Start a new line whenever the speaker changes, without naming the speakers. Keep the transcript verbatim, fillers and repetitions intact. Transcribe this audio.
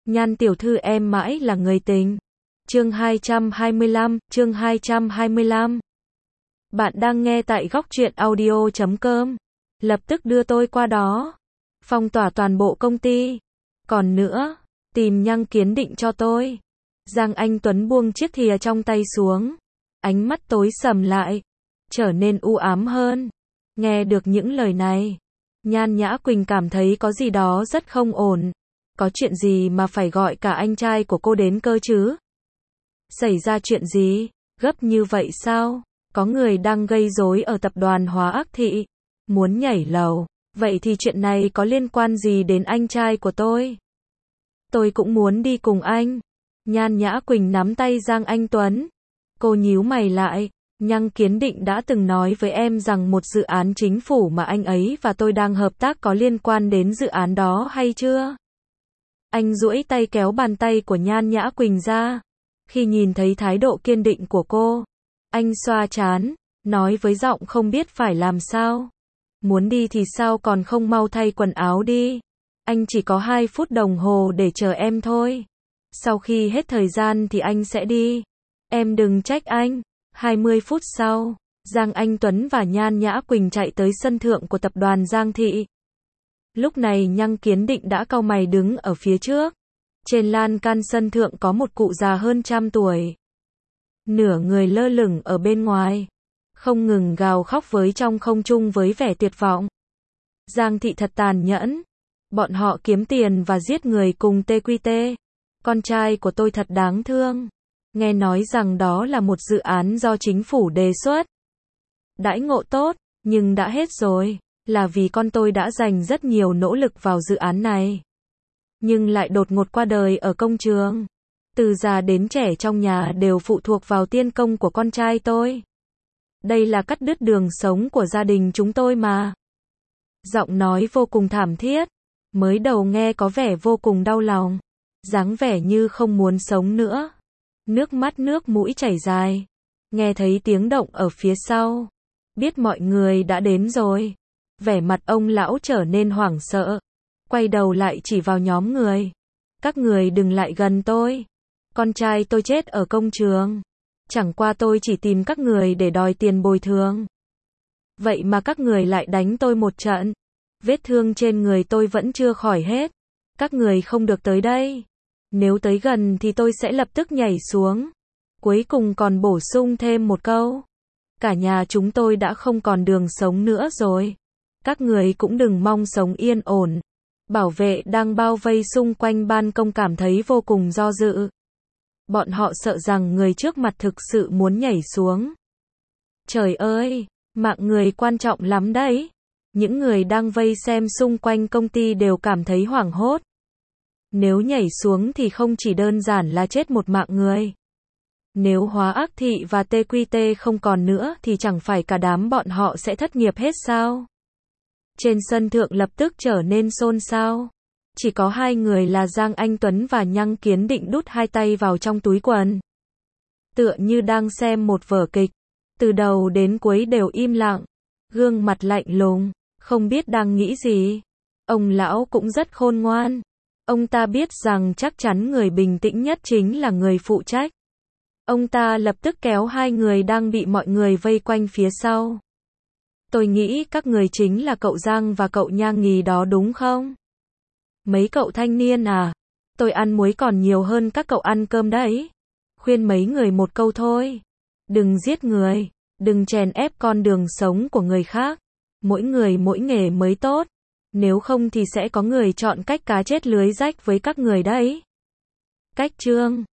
Nhan tiểu thư em mãi là người tình. Chương hai trăm hai mươi lăm, chương hai trăm hai mươi lăm. Bạn đang nghe tại góc truyện audio chấm com. Lập tức đưa tôi qua đó. Phong tỏa toàn bộ công ty. Còn nữa, tìm Nhăng Kiến Định cho tôi. Giang Anh Tuấn buông chiếc thìa trong tay xuống. Ánh mắt tối sầm lại, trở nên u ám hơn. Nghe được những lời này, Nhan Nhã Quỳnh cảm thấy có gì đó rất không ổn. Có chuyện gì mà phải gọi cả anh trai của cô đến cơ chứ? Xảy ra chuyện gì? Gấp như vậy sao? Có người đang gây rối ở tập đoàn Hóa Ác Thị, muốn nhảy lầu. Vậy thì chuyện này có liên quan gì đến anh trai của tôi? Tôi cũng muốn đi cùng anh. Nhan Nhã Quỳnh nắm tay Giang Anh Tuấn. Cô nhíu mày lại. Nhăng Kiến Định đã từng nói với em rằng một dự án chính phủ mà anh ấy và tôi đang hợp tác có liên quan đến dự án đó hay chưa? Anh duỗi tay kéo bàn tay của Nhan Nhã Quỳnh ra. Khi nhìn thấy thái độ kiên định của cô, anh xoa trán, nói với giọng không biết phải làm sao. Muốn đi thì sao còn không mau thay quần áo đi. Anh chỉ có hai phút đồng hồ để chờ em thôi. Sau khi hết thời gian thì anh sẽ đi. Em đừng trách anh. hai mươi phút sau, Giang Anh Tuấn và Nhan Nhã Quỳnh chạy tới sân thượng của tập đoàn Giang Thị. Lúc này Nhăng Kiến Định đã cau mày đứng ở phía trước. Trên lan can sân thượng có một cụ già hơn trăm tuổi. Nửa người lơ lửng ở bên ngoài, không ngừng gào khóc với trong không trung với vẻ tuyệt vọng. Giang Thị thật tàn nhẫn. Bọn họ kiếm tiền và giết người cùng tê quy tê. Con trai của tôi thật đáng thương. Nghe nói rằng đó là một dự án do chính phủ đề xuất. Đãi ngộ tốt, nhưng đã hết rồi. Là vì con tôi đã dành rất nhiều nỗ lực vào dự án này. Nhưng lại đột ngột qua đời ở công trường. Từ già đến trẻ trong nhà đều phụ thuộc vào tiên công của con trai tôi. Đây là cắt đứt đường sống của gia đình chúng tôi mà. Giọng nói vô cùng thảm thiết. Mới đầu nghe có vẻ vô cùng đau lòng. Dáng vẻ như không muốn sống nữa. Nước mắt nước mũi chảy dài. Nghe thấy tiếng động ở phía sau. Biết mọi người đã đến rồi. Vẻ mặt ông lão trở nên hoảng sợ. Quay đầu lại chỉ vào nhóm người. Các người đừng lại gần tôi. Con trai tôi chết ở công trường. Chẳng qua tôi chỉ tìm các người để đòi tiền bồi thường. Vậy mà các người lại đánh tôi một trận. Vết thương trên người tôi vẫn chưa khỏi hết. Các người không được tới đây. Nếu tới gần thì tôi sẽ lập tức nhảy xuống. Cuối cùng còn bổ sung thêm một câu. Cả nhà chúng tôi đã không còn đường sống nữa rồi. Các người cũng đừng mong sống yên ổn. Bảo vệ đang bao vây xung quanh ban công cảm thấy vô cùng do dự. Bọn họ sợ rằng người trước mặt thực sự muốn nhảy xuống. Trời ơi, mạng người quan trọng lắm đấy. Những người đang vây xem xung quanh công ty đều cảm thấy hoảng hốt. Nếu nhảy xuống thì không chỉ đơn giản là chết một mạng người. Nếu Hóa Ác Thị và tê quy tê không còn nữa thì chẳng phải cả đám bọn họ sẽ thất nghiệp hết sao? Trên sân thượng lập tức trở nên xôn xao. Chỉ có hai người là Giang Anh Tuấn và Nhăng Kiến Định đút hai tay vào trong túi quần. Tựa như đang xem một vở kịch. Từ đầu đến cuối đều im lặng. Gương mặt lạnh lùng. Không biết đang nghĩ gì. Ông lão cũng rất khôn ngoan. Ông ta biết rằng chắc chắn người bình tĩnh nhất chính là người phụ trách. Ông ta lập tức kéo hai người đang bị mọi người vây quanh phía sau. Tôi nghĩ các người chính là cậu Giang và cậu Nhang Nghì đó đúng không? Mấy cậu thanh niên à? Tôi ăn muối còn nhiều hơn các cậu ăn cơm đấy. Khuyên mấy người một câu thôi. Đừng giết người. Đừng chèn ép con đường sống của người khác. Mỗi người mỗi nghề mới tốt. Nếu không thì sẽ có người chọn cách cá chết lưới rách với các người đấy. Cách chương